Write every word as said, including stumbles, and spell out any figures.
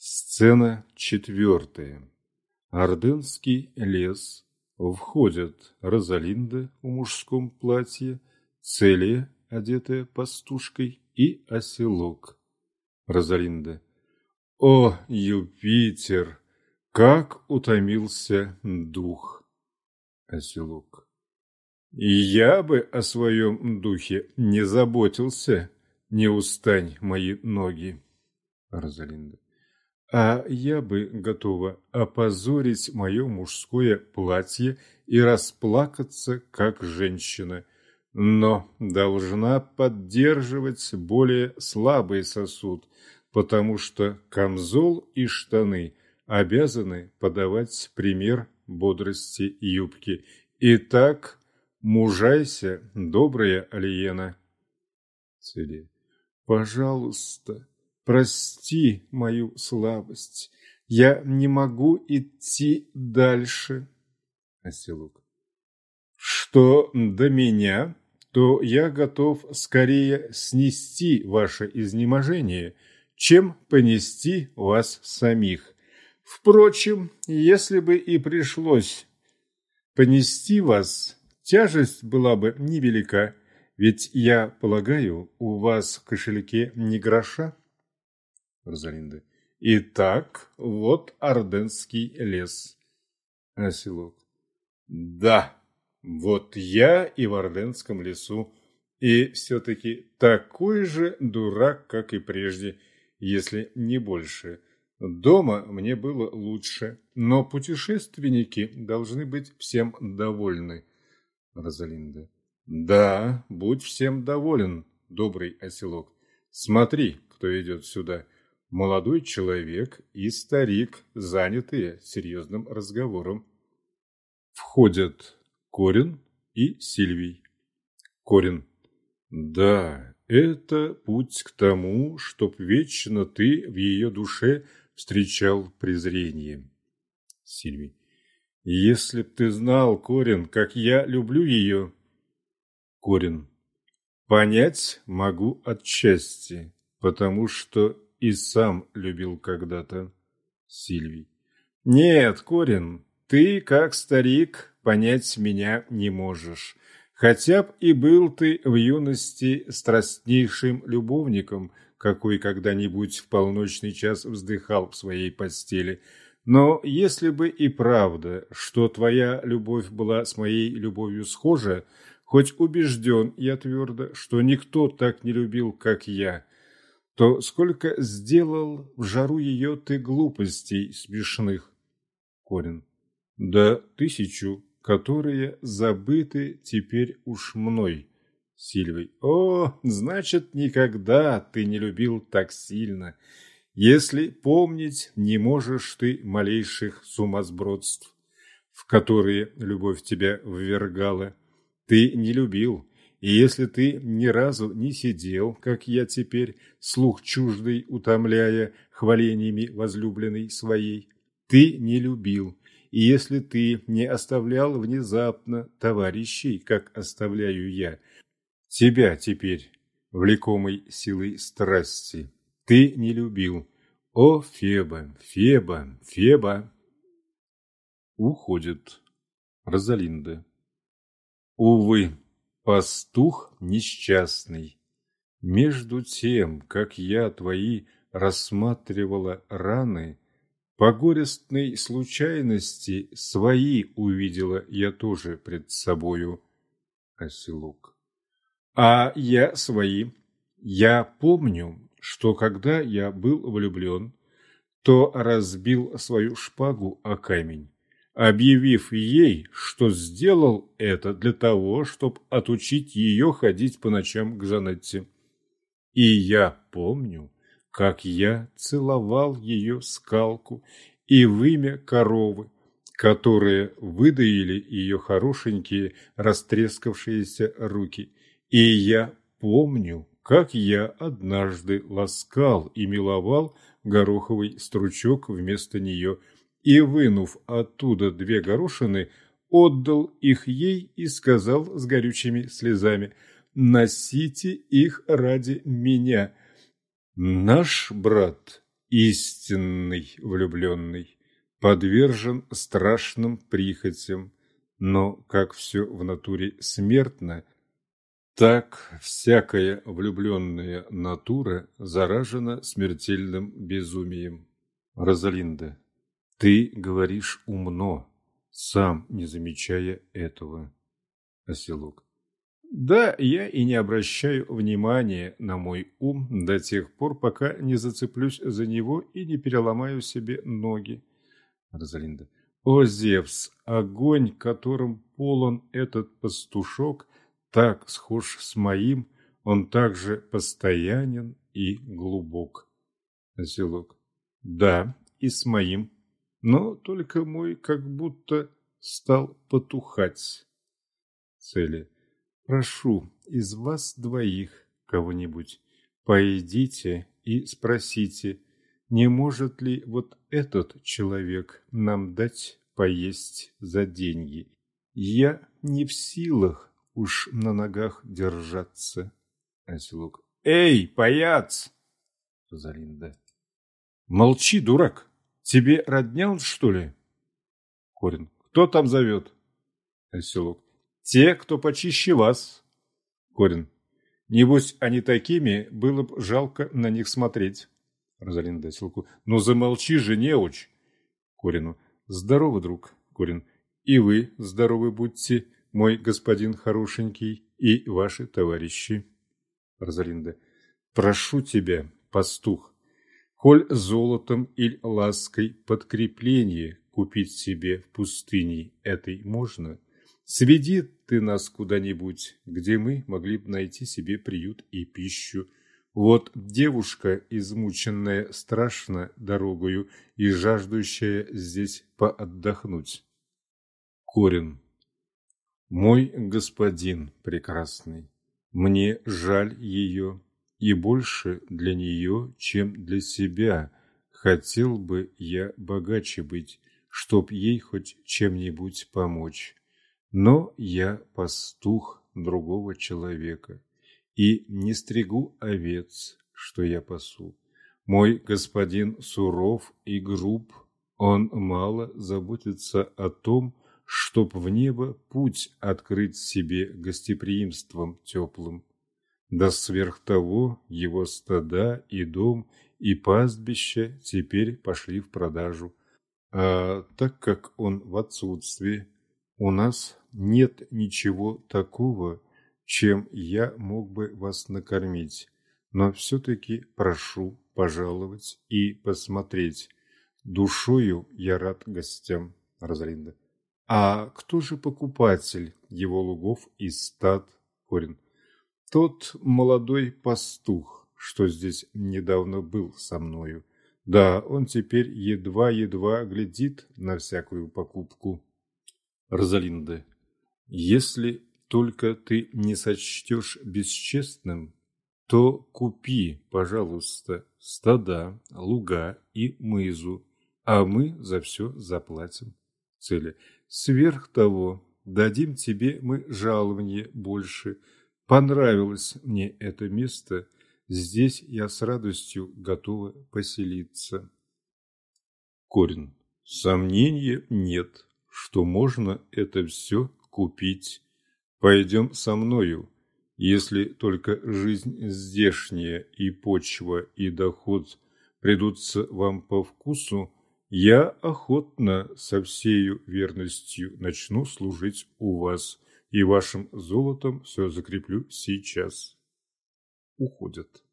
Сцена четвертая. Орденский лес. Входят Розалинда в мужском платье, Целия, одетая пастушкой, и оселок. Розалинда. О, Юпитер! Как утомился дух! Оселок. Я бы о своем духе не заботился, не устань мои ноги. Розалинда. А я бы готова опозорить мое мужское платье и расплакаться, как женщина, но должна поддерживать более слабый сосуд, потому что камзол и штаны обязаны подавать пример бодрости юбки. Итак, мужайся, добрая Алиена. Целия. Пожалуйста, прости мою слабость. Я не могу идти дальше. Оселок. Что до меня, то я готов скорее снести ваше изнеможение, чем понести вас самих. Впрочем, если бы и пришлось понести вас, тяжесть была бы невелика, ведь, я полагаю, у вас в кошельке ни гроша. Розалинда. Итак, вот Орденский лес. Оселок. Да, вот я и в Орденском лесу, и все-таки такой же дурак, как и прежде, если не больше. Дома мне было лучше, но путешественники должны быть всем довольны. Розалинда. Да, будь всем доволен, добрый оселок. Смотри, кто идет сюда. Молодой человек и старик, занятые серьезным разговором. Входят Корин и Сильвий. Корин. Да, это путь к тому, чтоб вечно ты в ее душе встречал презрение. Сильвий. Если б ты знал, Корин, как я люблю ее. Корин. Понять могу отчасти, потому что и сам любил когда-то. Сильвий. Нет, Корин, ты, как старик, понять меня не можешь. Хотя б и был ты в юности страстнейшим любовником, какой когда-нибудь в полночный час вздыхал в своей постели. Но если бы и правда, что твоя любовь была с моей любовью схожа, хоть убежден я твердо, что никто так не любил, как я, то сколько сделал в жару ее ты глупостей смешных. Корин. Да тысячу, которые забыты теперь уж мной. Сильвий. О, значит, никогда ты не любил так сильно, если помнить не можешь ты малейших сумасбродств, в которые любовь тебя ввергала. Ты не любил, и если ты ни разу не сидел, как я теперь, слух чуждый утомляя хвалениями возлюбленной своей, ты не любил, и если ты не оставлял внезапно товарищей, как оставляю я, тебя теперь, влекомой силой страсти, ты не любил. О, Феба, Феба, Феба! Уходит. Розалинда. Увы, пастух несчастный. Между тем, как я твои рассматривала раны, по горестной случайности свои увидела я тоже пред собою. Оселок. А я свои. Я помню, что когда я был влюблен, то разбил свою шпагу о камень, объявив ей, что сделал это для того, чтобы отучить ее ходить по ночам к Жанетте. И я помню, как я целовал ее скалку и вымя коровы, которые выдаили ее хорошенькие растрескавшиеся руки. И я помню, как я однажды ласкал и миловал гороховый стручок вместо нее, и, вынув оттуда две горошины, отдал их ей и сказал с горючими слезами: «Носите их ради меня. Наш брат истинный влюбленный подвержен страшным прихотям, но как все в натуре смертно, так всякая влюбленная натура заражена смертельным безумием. Розалинда, ты говоришь умно, сам не замечая этого. Оселок. Да, я и не обращаю внимания на мой ум до тех пор, пока не зацеплюсь за него и не переломаю себе ноги. Розалинда. О, Зевс, огонь, которым полон этот пастушок, так схож с моим, он также постоянен и глубок. Оселок. Да, и с моим, но только мой как будто стал потухать. Цели. Прошу, из вас двоих кого-нибудь пойдите и спросите, не может ли вот этот человек нам дать поесть за деньги? Я не в силах уж на ногах держаться. Оселок. Эй, паяц! Розалинда. Молчи, дурак. Тебе родня он, что ли? Корин. Кто там зовет? Оселок. Те, кто почище вас. Корин. Небось, они такими, было б жалко на них смотреть. Розалинда Оселку. Ну замолчи же, неуч. Корину. Здорово, друг. Корин. И вы здоровы будьте, мой господин хорошенький, и ваши товарищи. Розалинда. Прошу тебя, пастух, коль золотом или лаской подкрепление купить себе в пустыне этой можно, сведи ты нас куда-нибудь, где мы могли бы найти себе приют и пищу. Вот девушка, измученная страшно дорогою и жаждущая здесь поотдохнуть. Корин. Мой господин прекрасный, мне жаль ее, и больше для нее, чем для себя. Хотел бы я богаче быть, чтоб ей хоть чем-нибудь помочь. Но я пастух другого человека и не стригу овец, что я пасу. Мой господин суров и груб, он мало заботится о том, чтоб в небо путь открыть себе гостеприимством теплым. Да сверх того его стада и дом и пастбища теперь пошли в продажу. А так как он в отсутствии, у нас нет ничего такого, чем я мог бы вас накормить, но все-таки прошу пожаловать и посмотреть. Душою я рад гостям. Розалинда. А кто же покупатель его лугов и стад? Корин. Тот молодой пастух, что здесь недавно был со мною. Да, он теперь едва-едва глядит на всякую покупку. Розалинда. Если только ты не сочтешь бесчестным, то купи, пожалуйста, стада, луга и мызу, а мы за все заплатим. Цели. Сверх того, дадим тебе мы жалование больше. Понравилось мне это место, здесь я с радостью готова поселиться. Корин. Сомнения нет, что можно это все купить. Пойдем со мною, если только жизнь здешняя и почва и доход придутся вам по вкусу, я охотно со всею верностью начну служить у вас, и вашим золотом все закреплю сейчас. Уходят.